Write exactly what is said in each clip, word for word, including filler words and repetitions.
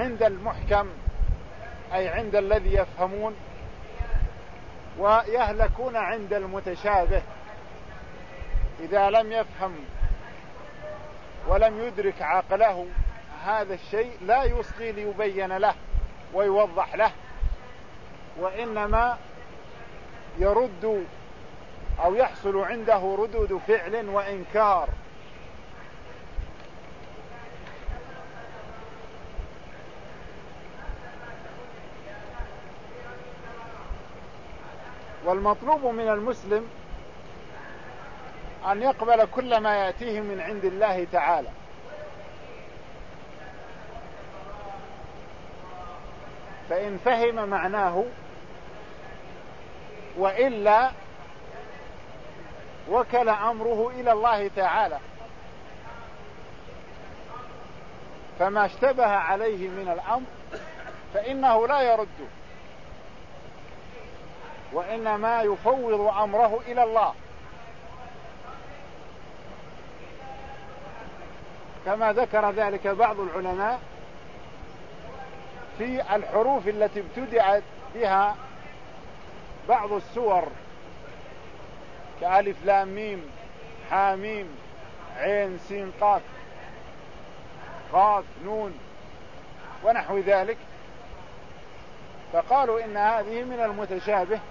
عند المحكم أي عند الذي يفهمون، ويهلكون عند المتشابه. إذا لم يفهم ولم يدرك عقله هذا الشيء لا يصغي ليبين له ويوضح له، وإنما يرد أو يحصل عنده ردود فعل وإنكار. والمطلوب من المسلم أن يقبل كل ما يأتيه من عند الله تعالى، فإن فهم معناه وإلا وكل أمره إلى الله تعالى، فما اشتبه عليه من الأمر فإنه لا يرده، وإنما يفوض أمره إلى الله، كما ذكر ذلك بعض العلماء في الحروف التي ابتدعت بها بعض السور كألف لام ميم حاميم عين سين قاف قاف نون ونحو ذلك، فقالوا إن هذه من المتشابه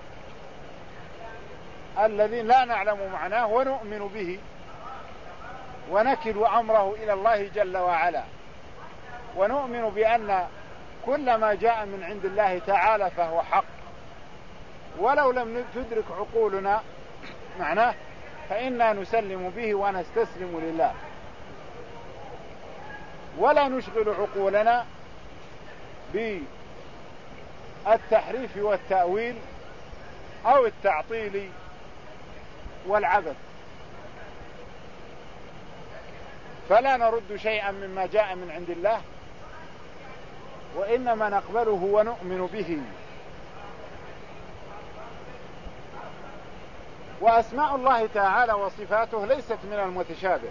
الذي لا نعلم معناه ونؤمن به ونكل أمره إلى الله جل وعلا، ونؤمن بأن كل ما جاء من عند الله تعالى فهو حق، ولو لم تدرك عقولنا معناه فإنا نسلم به ونستسلم لله، ولا نشغل عقولنا بالتحريف والتأويل أو التعطيل والعبث. فلا نرد شيئا مما جاء من عند الله، وإنما نقبله ونؤمن به. وأسماء الله تعالى وصفاته ليست من المتشابه،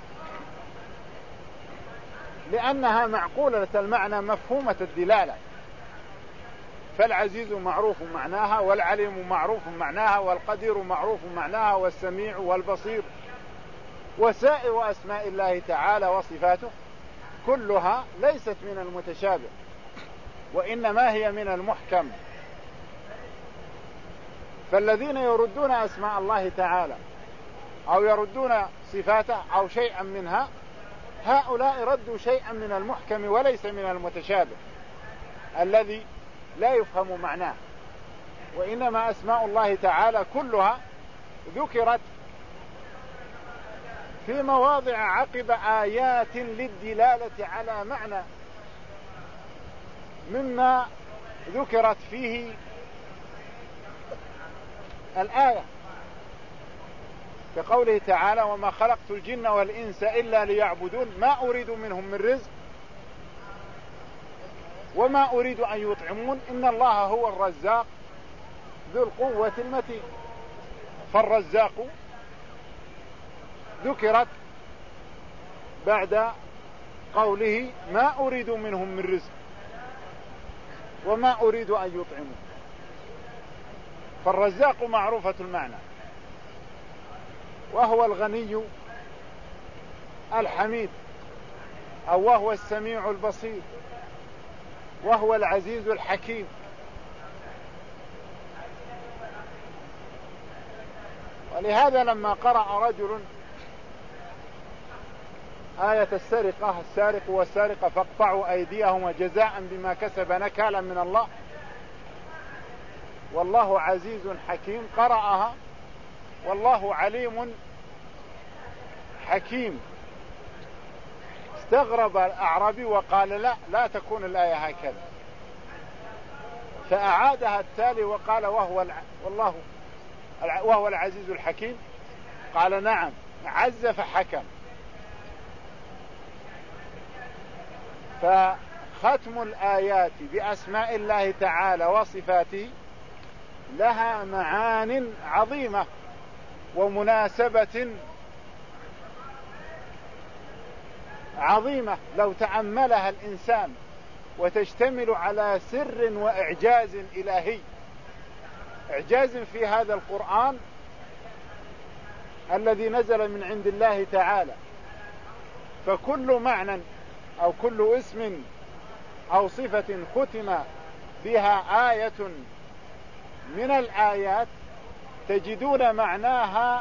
لأنها معقولة المعنى مفهومة الدلالة، فالعزيز معروف معناها، والعليم معروف معناها، والقدير معروف معناها، والسميع والبصير، وسائر أسماء الله تعالى وصفاته كلها ليست من المتشابه، وإنما هي من المحكم. فالذين يردون أسماء الله تعالى أو يردون صفاته أو شيئا منها، هؤلاء ردوا شيئا من المحكم وليس من المتشابه الذي لا يفهم معناه، وإنما أسماء الله تعالى كلها ذكرت في مواضع عقب آيات للدلالة على معنى مما ذكرت فيه الآية، كقوله تعالى: وما خلقت الجن والإنس إلا ليعبدون ما أريد منهم من رزق وما أريد أن يطعمون إن الله هو الرزاق ذو القوة المتين. فالرزاق ذكرت بعد قوله ما أريد منهم من رزق وما أريد أن يطعمون، فالرزاق معروفة المعنى، وهو الغني الحميد، أو وهو السميع البصير، وهو العزيز الحكيم. ولهذا لما قرأ رجل آية السرقة: السارق والسارقة فاقطعوا أيديهما جزاء بما كسب نكالا من الله والله عزيز حكيم، قرأها والله عليم حكيم. استغرب الأعرابي وقال: لا لا تكون الآية هكذا، فأعادها التالي وقال: وهو الع... والله الع... وهو العزيز الحكيم. قال: نعم، عز فحكم. فختم الآيات بأسماء الله تعالى وصفاته لها معان عظيمة ومناسبة عظيمة لو تأملها الإنسان وتشتمل على سر وإعجاز إلهي، إعجاز في هذا القرآن الذي نزل من عند الله تعالى. فكل معنى أو كل اسم أو صفة ختم بها آية من الآيات تجدون معناها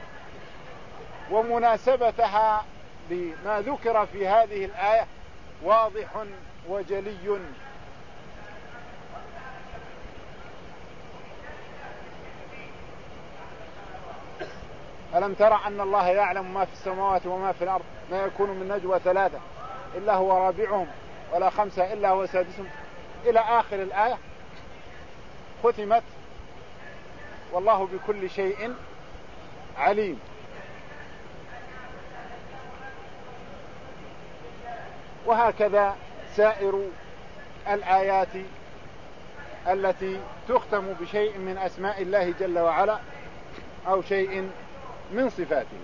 ومناسبتها لما ذكر في هذه الآية واضح وجلي. ألم ترى أن الله يعلم ما في السماوات وما في الأرض، ما يكون من نجوى ثلاثة إلا هو رابعهم ولا خمسة إلا هو سادسهم، إلى آخر الآية. ختمت والله بكل شيء عليم. وهكذا سائر الآيات التي تختم بشيء من أسماء الله جل وعلا أو شيء من صفاته.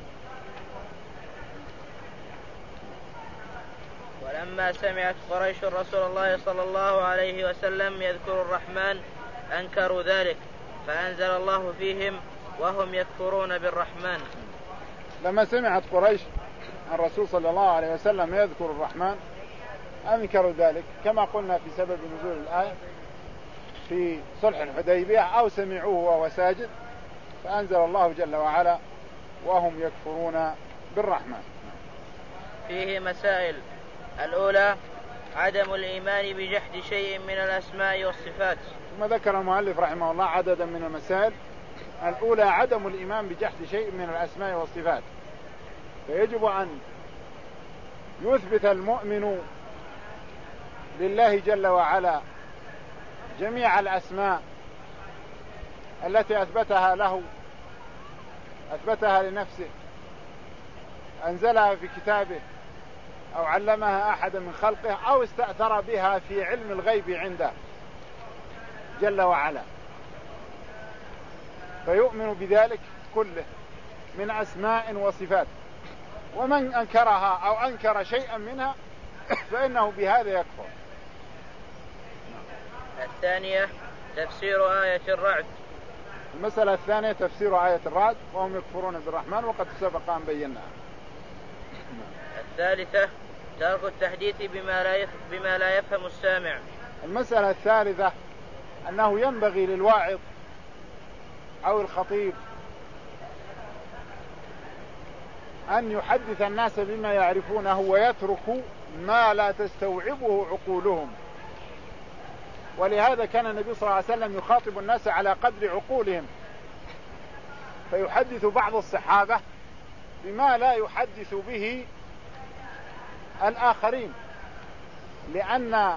ولما سمعت قريش رسول الله صلى الله عليه وسلم يذكر الرحمن أنكروا ذلك، فأنزل الله فيهم وهم يكفرون بالرحمن. لما سمعت قريش الرسول صلى الله عليه وسلم يذكر الرحمن أنكروا ذلك، كما قلنا في سبب نزول الآية في صلح الحديبية، أو سمعوه وهو ساجد، فأنزل الله جل وعلا وهم يكفرون بالرحمن. فيه مسائل. الأولى عدم الإيمان بجحد شيء من الأسماء والصفات. ثم ذكر المؤلف رحمه الله عددا من المسائل. الأولى عدم الإيمان بجحد شيء من الأسماء والصفات، فيجب أن يثبت المؤمن لله جل وعلا جميع الأسماء التي أثبتها له، أثبتها لنفسه، أنزلها في كتابه أو علمها أحد من خلقه أو استأثر بها في علم الغيب عنده جل وعلا، فيؤمن بذلك كله من أسماء وصفات. ومن أنكرها أو أنكر شيئا منها فإنه بهذا يكفر. الثانية تفسير آية الرعد. المسألة الثانية تفسير آية الرعد وهم يكفرون بالرحمن، وقد سبق أن بيناها. الثالثة ترك التحديث بما لا بما لا يفهم السامع. المسألة الثالثة أنه ينبغي للواعظ أو الخطيب أن يحدث الناس بما يعرفونه ويترك ما لا تستوعبه عقولهم. ولهذا كان النبي صلى الله عليه وسلم يخاطب الناس على قدر عقولهم، فيحدث بعض الصحابة بما لا يحدث به الآخرين، لأن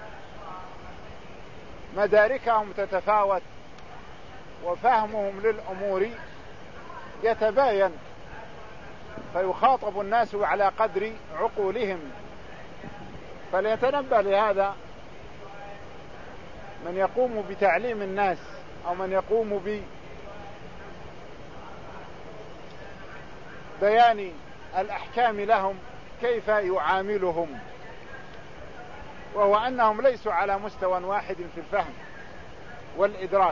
مداركهم تتفاوت وفهمهم للأمور يتباين، فيخاطب الناس على قدر عقولهم. فليتنبه لهذا من يقوم بتعليم الناس أو من يقوم ببيان الأحكام لهم كيف يعاملهم، وهو أنهم ليسوا على مستوى واحد في الفهم والإدراك.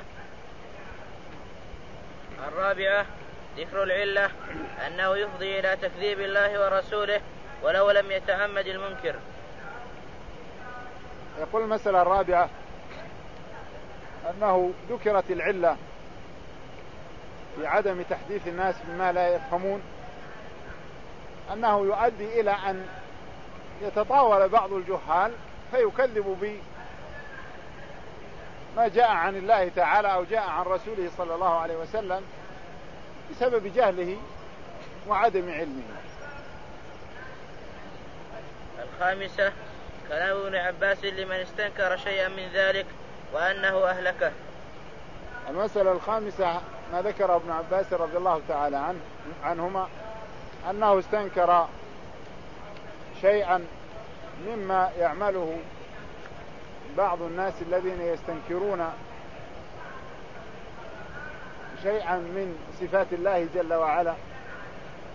الرابعة ذكر العلة أنه يفضي إلى تكذيب الله ورسوله ولو لم يتعمد المنكر. يقول المسألة الرابعة أنه ذكرت العلة في عدم تحديث الناس بما لا يفهمون، أنه يؤدي إلى أن يتطاول بعض الجهال فيكذب بما جاء عن الله تعالى أو جاء عن رسوله صلى الله عليه وسلم بسبب جهله وعدم علمه. الخامسة كلام ابن عباس لمن استنكر شيئا من ذلك وأنه أهلكه. المسألة الخامسة ما ذكر ابن عباس رضي الله تعالى عنه عنهما أنه استنكر شيئا مما يعمله بعض الناس الذين يستنكرون شيئا من صفات الله جل وعلا،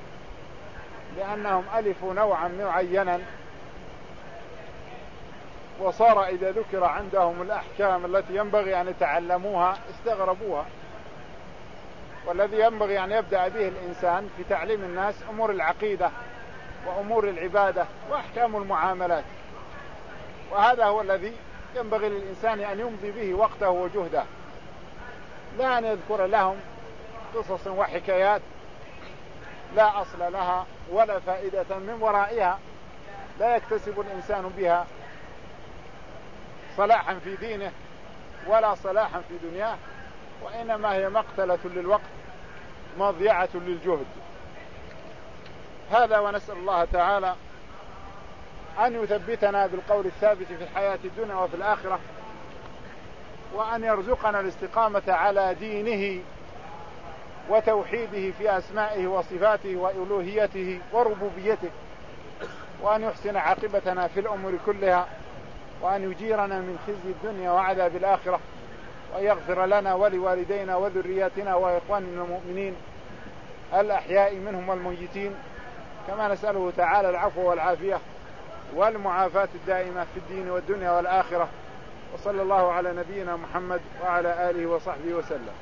لأنهم ألفوا نوعا معينا وصار إذا ذكر عندهم الأحكام التي ينبغي أن يتعلموها استغربوها. والذي ينبغي أن يبدأ به الإنسان في تعليم الناس أمور العقيدة وأمور العبادة وأحكام المعاملات، وهذا هو الذي ينبغي للإنسان أن يمضي به وقته وجهده، لا أن يذكر لهم قصص وحكايات لا أصل لها ولا فائدة من ورائها، لا يكتسب الإنسان بها صلاحا في دينه ولا صلاحا في دنياه، وإنما هي مقتلة للوقت مضيعة للجهد. هذا، ونسأل الله تعالى أن يثبتنا بالقول الثابت في الحياة الدنيا وفي الآخرة، وأن يرزقنا الاستقامة على دينه وتوحيده في أسمائه وصفاته وألوهيته وربوبيته، وأن يحسن عاقبتنا في الأمور كلها، وأن يجيرنا من خزي الدنيا وعذاب الآخرة، وأن يغفر لنا ولوالدينا وذرياتنا وإخواننا المؤمنين الأحياء منهم والميتين، كما نسأله تعالى العفو والعافية والمعافاة الدائمة في الدين والدنيا والآخرة. وصلى الله على نبينا محمد وعلى آله وصحبه وسلم.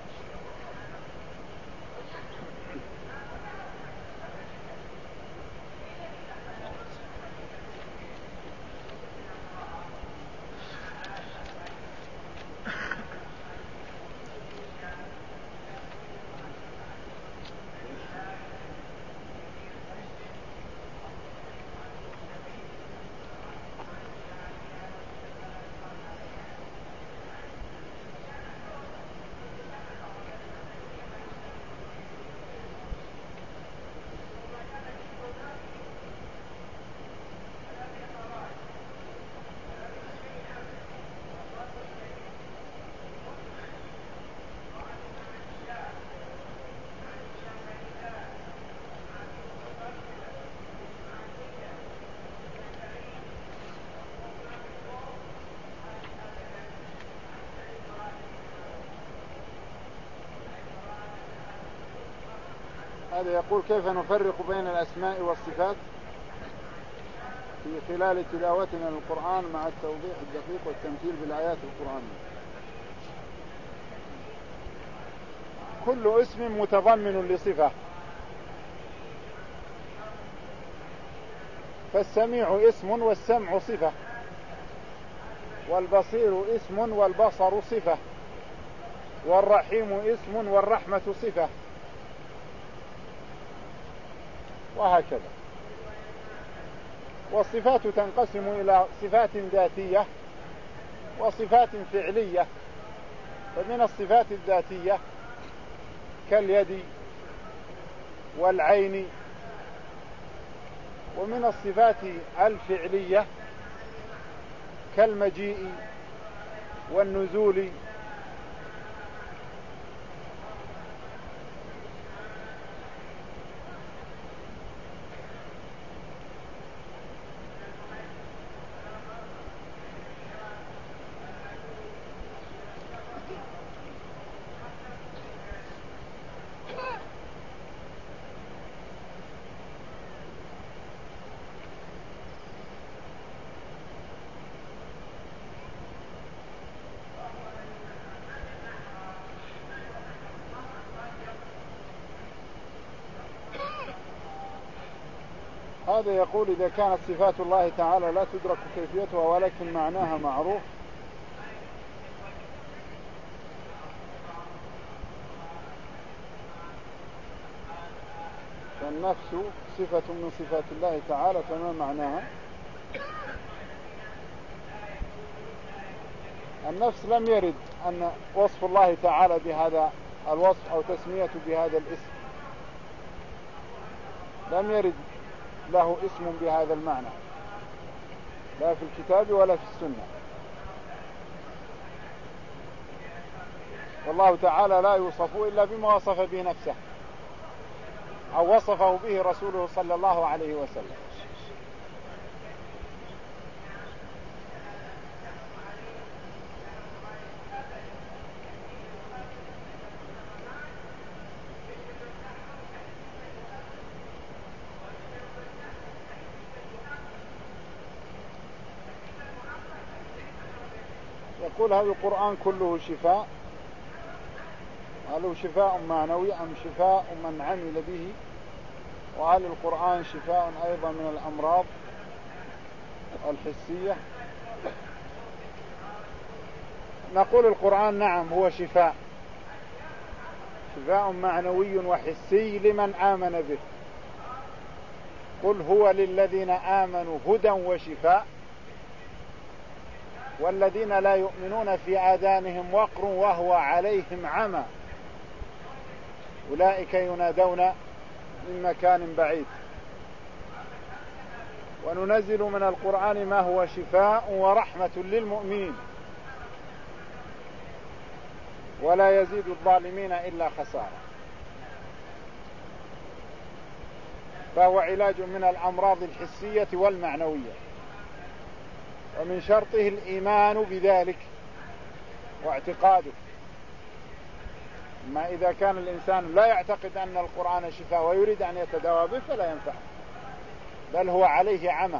هذا يقول: كيف نفرق بين الأسماء والصفات في خلال تلاوتنا للقرآن مع التوضيح الدقيق والتمثيل بالآيات القرآنية؟ كل اسم متضمن لصفة، فالسميع اسم والسمع صفة، والبصير اسم والبصر صفة، والرحيم اسم والرحمة صفة، وهكذا. والصفات تنقسم إلى صفات ذاتية وصفات فعلية. فمن الصفات الذاتية كاليد والعين، ومن الصفات الفعلية كالمجيء والنزول هذا يقول: إذا كانت صفات الله تعالى لا تدرك كيفيتها ولكن معناها معروف، فالنفس صفة من صفات الله تعالى، فما معناها؟ النفس لم يرد أن وصف الله تعالى بهذا الوصف أو تسميته بهذا الاسم، لم يرد له اسم بهذا المعنى لا في الكتاب ولا في السنة. والله تعالى لا يوصف إلا بما وصف به نفسه أو وصفه به رسوله صلى الله عليه وسلم. نقول هذا القرآن كله شفاء، هل هو شفاء معنوي أم شفاء من عمل به؟ وهل القرآن شفاء أيضا من الأمراض الحسية؟ نقول القرآن نعم هو شفاء، شفاء معنوي وحسي لمن آمن به. قل هو للذين آمنوا هدى وشفاء، والذين لا يؤمنون في آذانهم وقر وهو عليهم عمى أولئك ينادون من مكان بعيد. وننزل من القرآن ما هو شفاء ورحمة للمؤمنين ولا يزيد الظالمين إلا خسارة. فهو علاج من الأمراض الحسية والمعنوية، ومن شرطه الإيمان بذلك واعتقاده. أما إذا كان الإنسان لا يعتقد أن القرآن شفاء ويريد أن يتداوى به فلا ينفع، بل هو عليه عمى.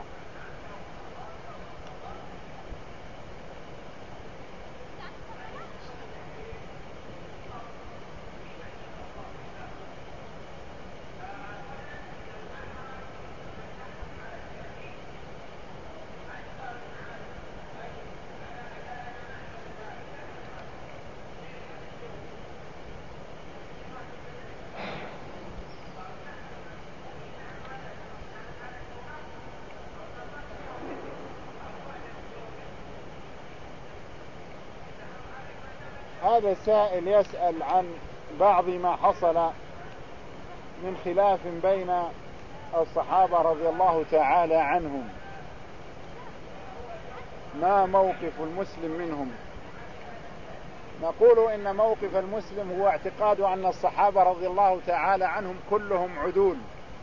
هذا سائل يسأل عن بعض ما حصل من خلاف بين الصحابة رضي الله تعالى عنهم، ما موقف المسلم منهم؟ نقول إن موقف المسلم هو اعتقاد أن الصحابة رضي الله تعالى عنهم كلهم عدول،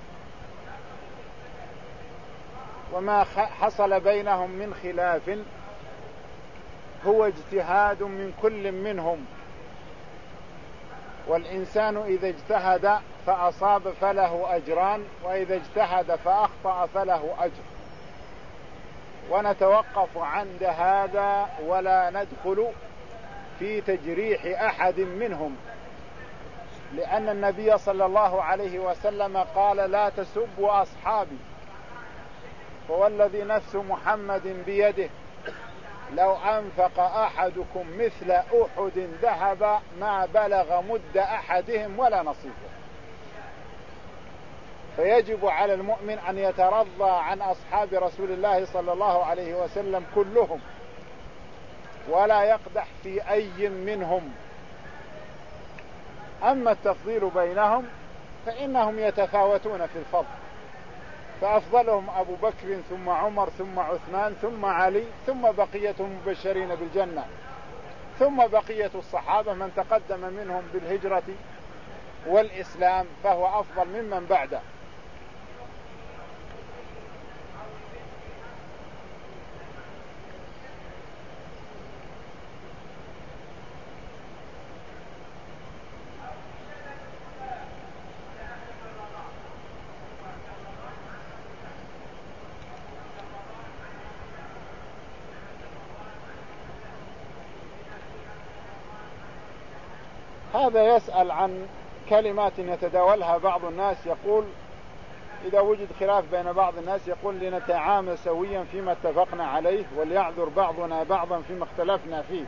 وما حصل بينهم من خلاف هو اجتهاد من كل منهم، والإنسان إذا اجتهد فأصاب فله أجران، وإذا اجتهد فأخطأ فله أجر. ونتوقف عند هذا ولا ندخل في تجريح أحد منهم، لأن النبي صلى الله عليه وسلم قال لا تسبوا أصحابي، فوالذي نفس محمد بيده لو أنفق أحدكم مثل أحد ذهب ما بلغ مد أحدهم ولا نصيفه. فيجب على المؤمن أن يترضى عن أصحاب رسول الله صلى الله عليه وسلم كلهم، ولا يقدح في أي منهم. أما التفضيل بينهم فإنهم يتفاوتون في الفضل، فأفضلهم أبو بكر ثم عمر ثم عثمان ثم علي ثم بقية المبشرين بالجنة، ثم بقية الصحابة من تقدم منهم بالهجرة والإسلام فهو أفضل ممن بعده. هذا يسأل عن كلمات يتداولها بعض الناس، يقول إذا وجد خلاف بين بعض الناس يقول لنتعامل سويا فيما اتفقنا عليه وليعذر بعضنا بعضا فيما اختلفنا فيه.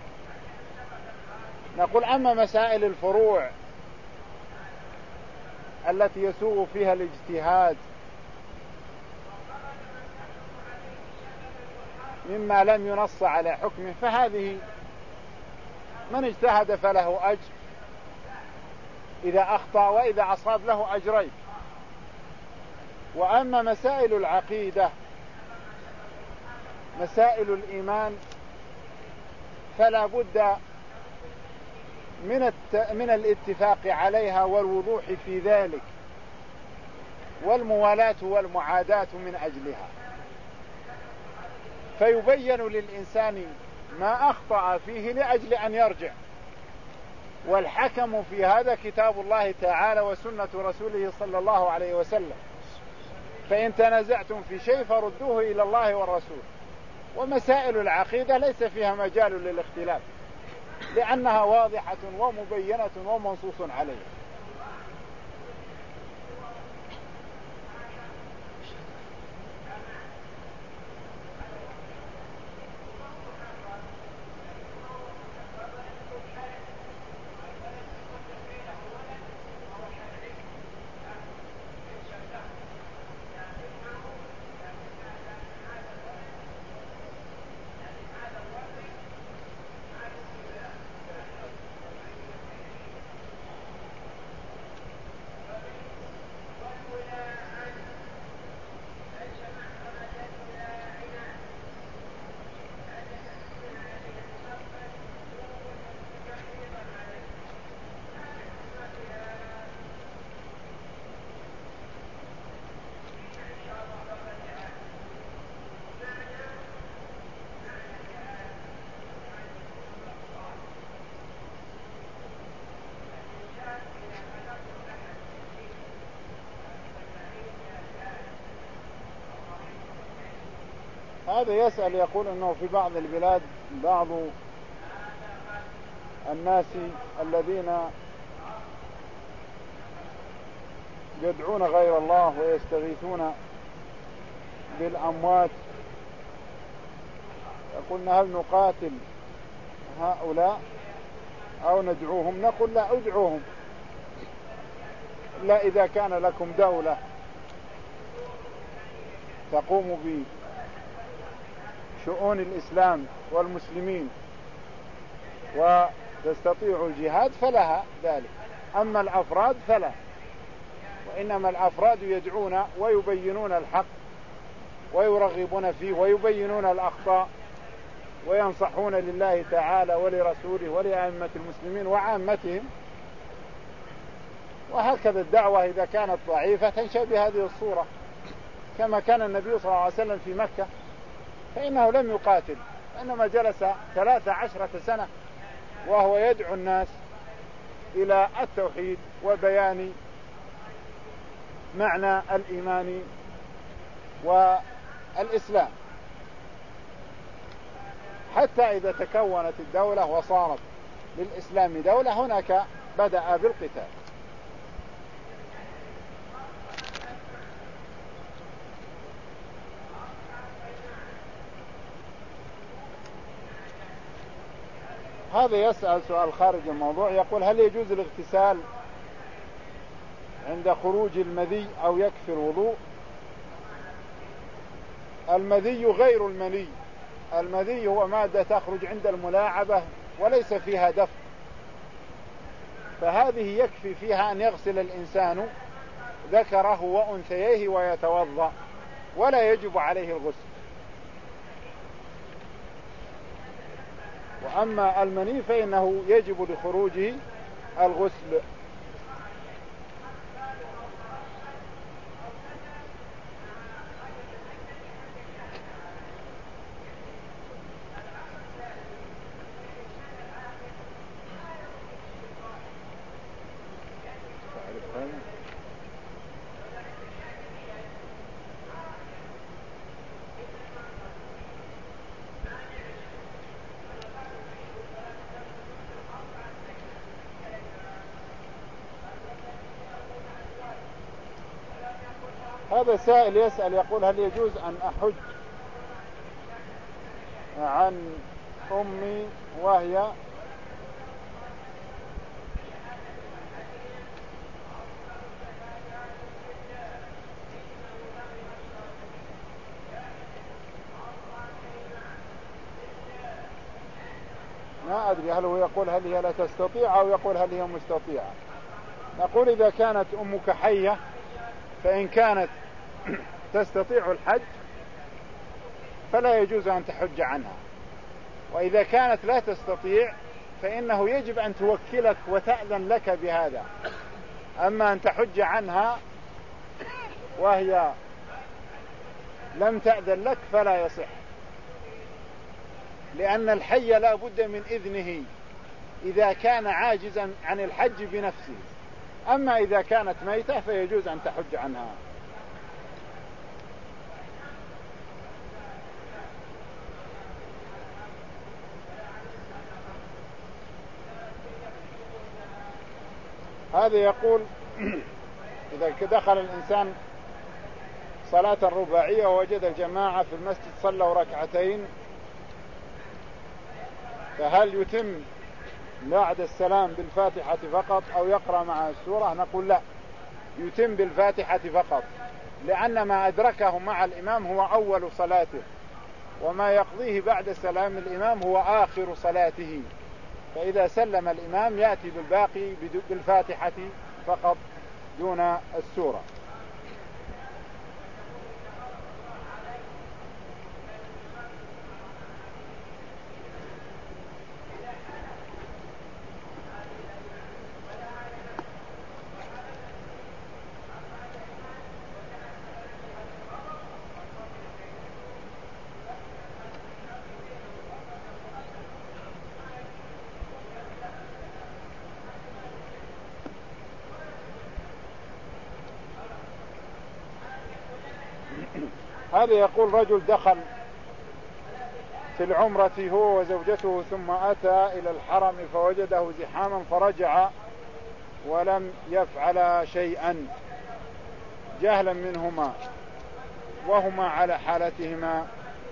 نقول أما مسائل الفروع التي يسوغ فيها الاجتهاد مما لم ينص على حكمه فهذه من اجتهد فله أجر إذا أخطأ، وإذا أصاب له أجرين. وأما مسائل العقيدة مسائل الإيمان فلا بد من الت... من الاتفاق عليها والوضوح في ذلك والموالاة والمعاداة من أجلها، فيبين للإنسان ما أخطأ فيه لأجل أن يرجع. والحكم في هذا كتاب الله تعالى وسنة رسوله صلى الله عليه وسلم، فإن تنازعتم في شيء فردوه إلى الله والرسول ومسائل العقيدة ليس فيها مجال للاختلاف، لأنها واضحة ومبينة ومنصوص عليها. هذا يسأل يقول أنه في بعض البلاد بعض الناس الذين يدعون غير الله ويستغيثون بالأموات، يقولنا هل نقاتل هؤلاء أو ندعوهم؟ نقول لا، ادعوهم، إلا إذا كان لكم دولة تقوم بشؤون الإسلام والمسلمين وتستطيع الجهاد فلها ذلك، أما الأفراد فلا. وإنما الأفراد يدعون ويبينون الحق ويرغبون فيه ويبينون الأخطاء وينصحون لله تعالى ولرسوله ولأئمة المسلمين وعامتهم. وهكذا الدعوة إذا كانت ضعيفة تنشأ بهذه الصورة، كما كان النبي صلى الله عليه وسلم في مكة، فإنه لم يقاتل، إنما جلس ثلاث عشرة سنة وهو يدعو الناس إلى التوحيد وبيان معنى الإيمان والإسلام، حتى إذا تكونت الدولة وصارت للإسلام دولة هناك بدأ بالقتال. هذا يسأل سؤال خارج الموضوع، يقول هل يجوز الاغتسال عند خروج المذي أو يكفي الوضوء؟ المذي غير المني، المذي هو مادة تخرج عند الملاعبة وليس فيها دفق، فهذه يكفي فيها أن يغسل الإنسان ذكره وأنثيه ويتوضأ ولا يجب عليه الغسل. وأما المني فإنه يجب لخروجه الغسل. هذا سائل يسأل يقول هل يجوز أن أحج عن أمي وهي ما أدري هل هو يقول هل هي لا تستطيع أو يقول هل هي مستطيعة. نقول إذا كانت أمك حية فإن كانت تستطيع الحج فلا يجوز أن تحج عنها، وإذا كانت لا تستطيع فإنه يجب أن توكلك وتأذن لك بهذا. أما أن تحج عنها وهي لم تأذن لك فلا يصح، لأن الحي لا بد من إذنه إذا كان عاجزا عن الحج بنفسه، أما إذا كانت ميتة فيجوز أن تحج عنها. هذا يقول إذا دخل الإنسان صلاة الرباعية ووجد الجماعة في المسجد صلوا ركعتين، فهل يتم بعد السلام بالفاتحة فقط أو يقرأ مع السورة؟ نقول لا، يتم بالفاتحة فقط، لأن ما أدركه مع الإمام هو أول صلاته، وما يقضيه بعد سلام الإمام هو آخر صلاته، فإذا سلم الإمام يأتي بالباقي بالفاتحة فقط دون السورة. هذا يقول رجل دخل في العمرة هو وزوجته ثم أتى إلى الحرم فوجده زحاما فرجع ولم يفعل شيئا جهلا منهما وهما على حالتهما،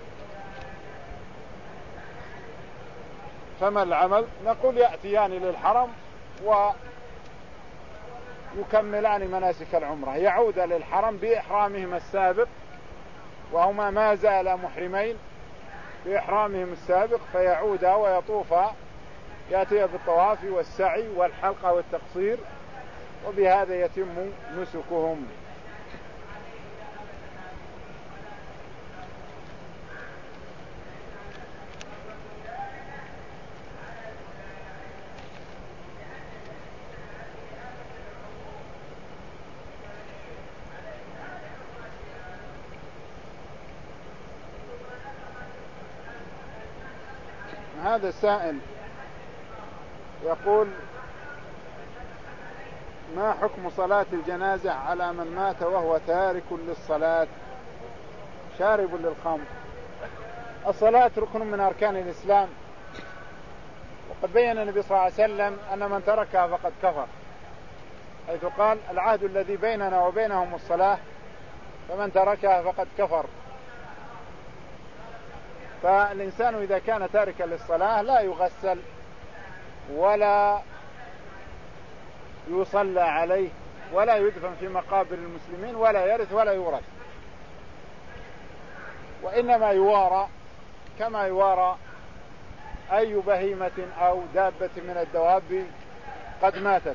فما العمل؟ نقول يأتيان للحرم ويكملان مناسك العمرة، يعود للحرم بإحرامهما السابق وهما ما زالا محرمين بإحرامهم السابق، فيعودا ويطوفا، يأتي بالطواف والسعي والحلقة والتقصير، وبهذا يتم نسكهم. هذا السائل يقول: ما حكم صلاة الجنازة على من مات وهو تارك للصلاة شارب للخمر؟ الصلاة ركن من أركان الإسلام، وقد بين النبي صلى الله عليه وسلم أن من تركها فقد كفر، حيث قال: العهد الذي بيننا وبينهم الصلاة فمن تركها فقد كفر. فالإنسان إذا كان تاركا للصلاة لا يغسل ولا يصلى عليه ولا يدفن في مقابر المسلمين ولا يرث ولا يورث، وإنما يوارى كما يوارى أي بهيمة أو دابة من الدواب قد ماتت.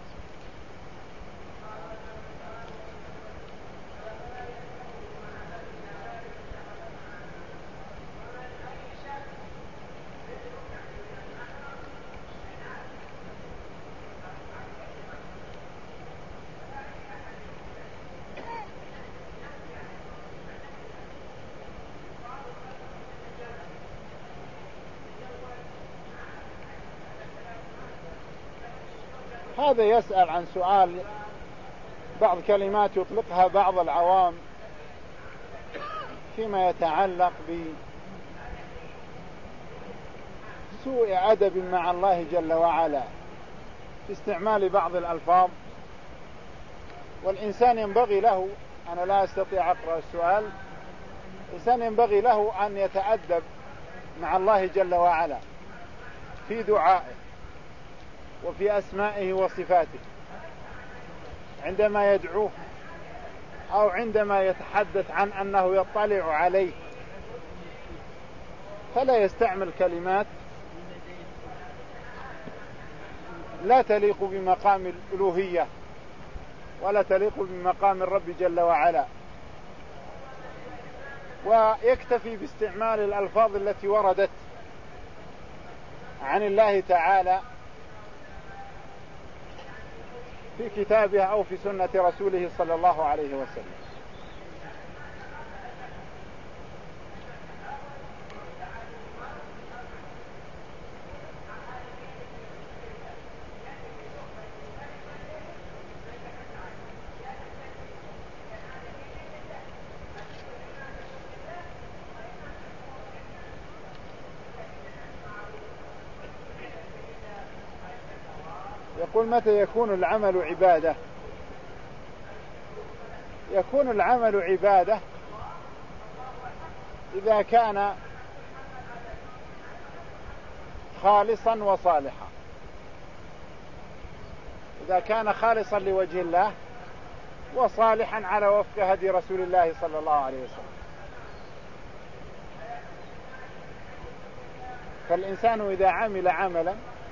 هذا يسأل عن سؤال بعض كلمات يطلقها بعض العوام فيما يتعلق بسوء أدب مع الله جل وعلا في استعمال بعض الألفاظ، والإنسان ينبغي له، أنا لا أستطيع أقرأ السؤال، الإنسان ينبغي له أن يتأدب مع الله جل وعلا في دعائه وفي أسمائه وصفاته عندما يدعوه أو عندما يتحدث عن أنه يطلع عليه، فلا يستعمل كلمات لا تليق بمقام الألوهية ولا تليق بمقام الرب جل وعلا، ويكتفي باستعمال الألفاظ التي وردت عن الله تعالى في كتابه أو في سنة رسوله صلى الله عليه وسلم. يقول متى يكون العمل عبادة؟ يكون العمل عبادة إذا كان خالصا وصالحا، إذا كان خالصا لوجه الله وصالحا على وفق هدي رسول الله صلى الله عليه وسلم. فالإنسان إذا عمل عملا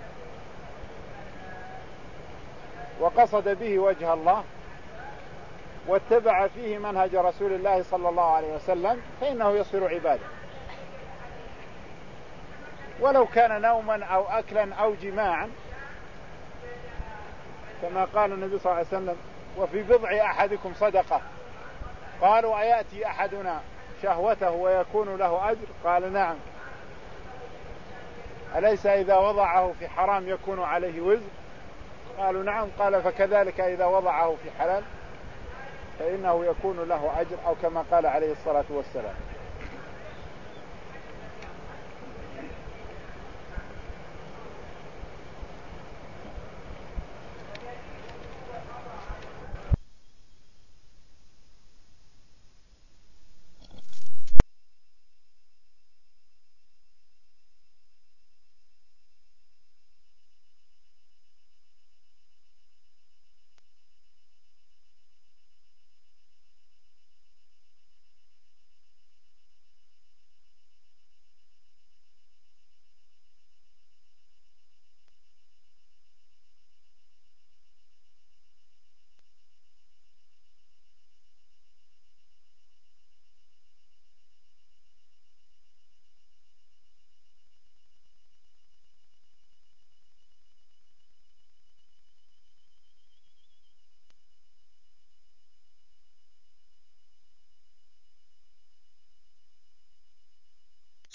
وقصد به وجه الله واتبع فيه منهج رسول الله صلى الله عليه وسلم فإنه يصير عبادة، ولو كان نوما أو أكلا أو جماعا، كما قال النبي صلى الله عليه وسلم: وفي بضع أحدكم صدقة. قالوا: أيأتي أحدنا شهوته ويكون له أجر؟ قال: نعم. أليس إذا وضعه في حرام يكون عليه وزر؟ قالوا: نعم. قال: فكذلك إذا وضعه في حلال فإنه يكون له أجر، أو كما قال عليه الصلاة والسلام.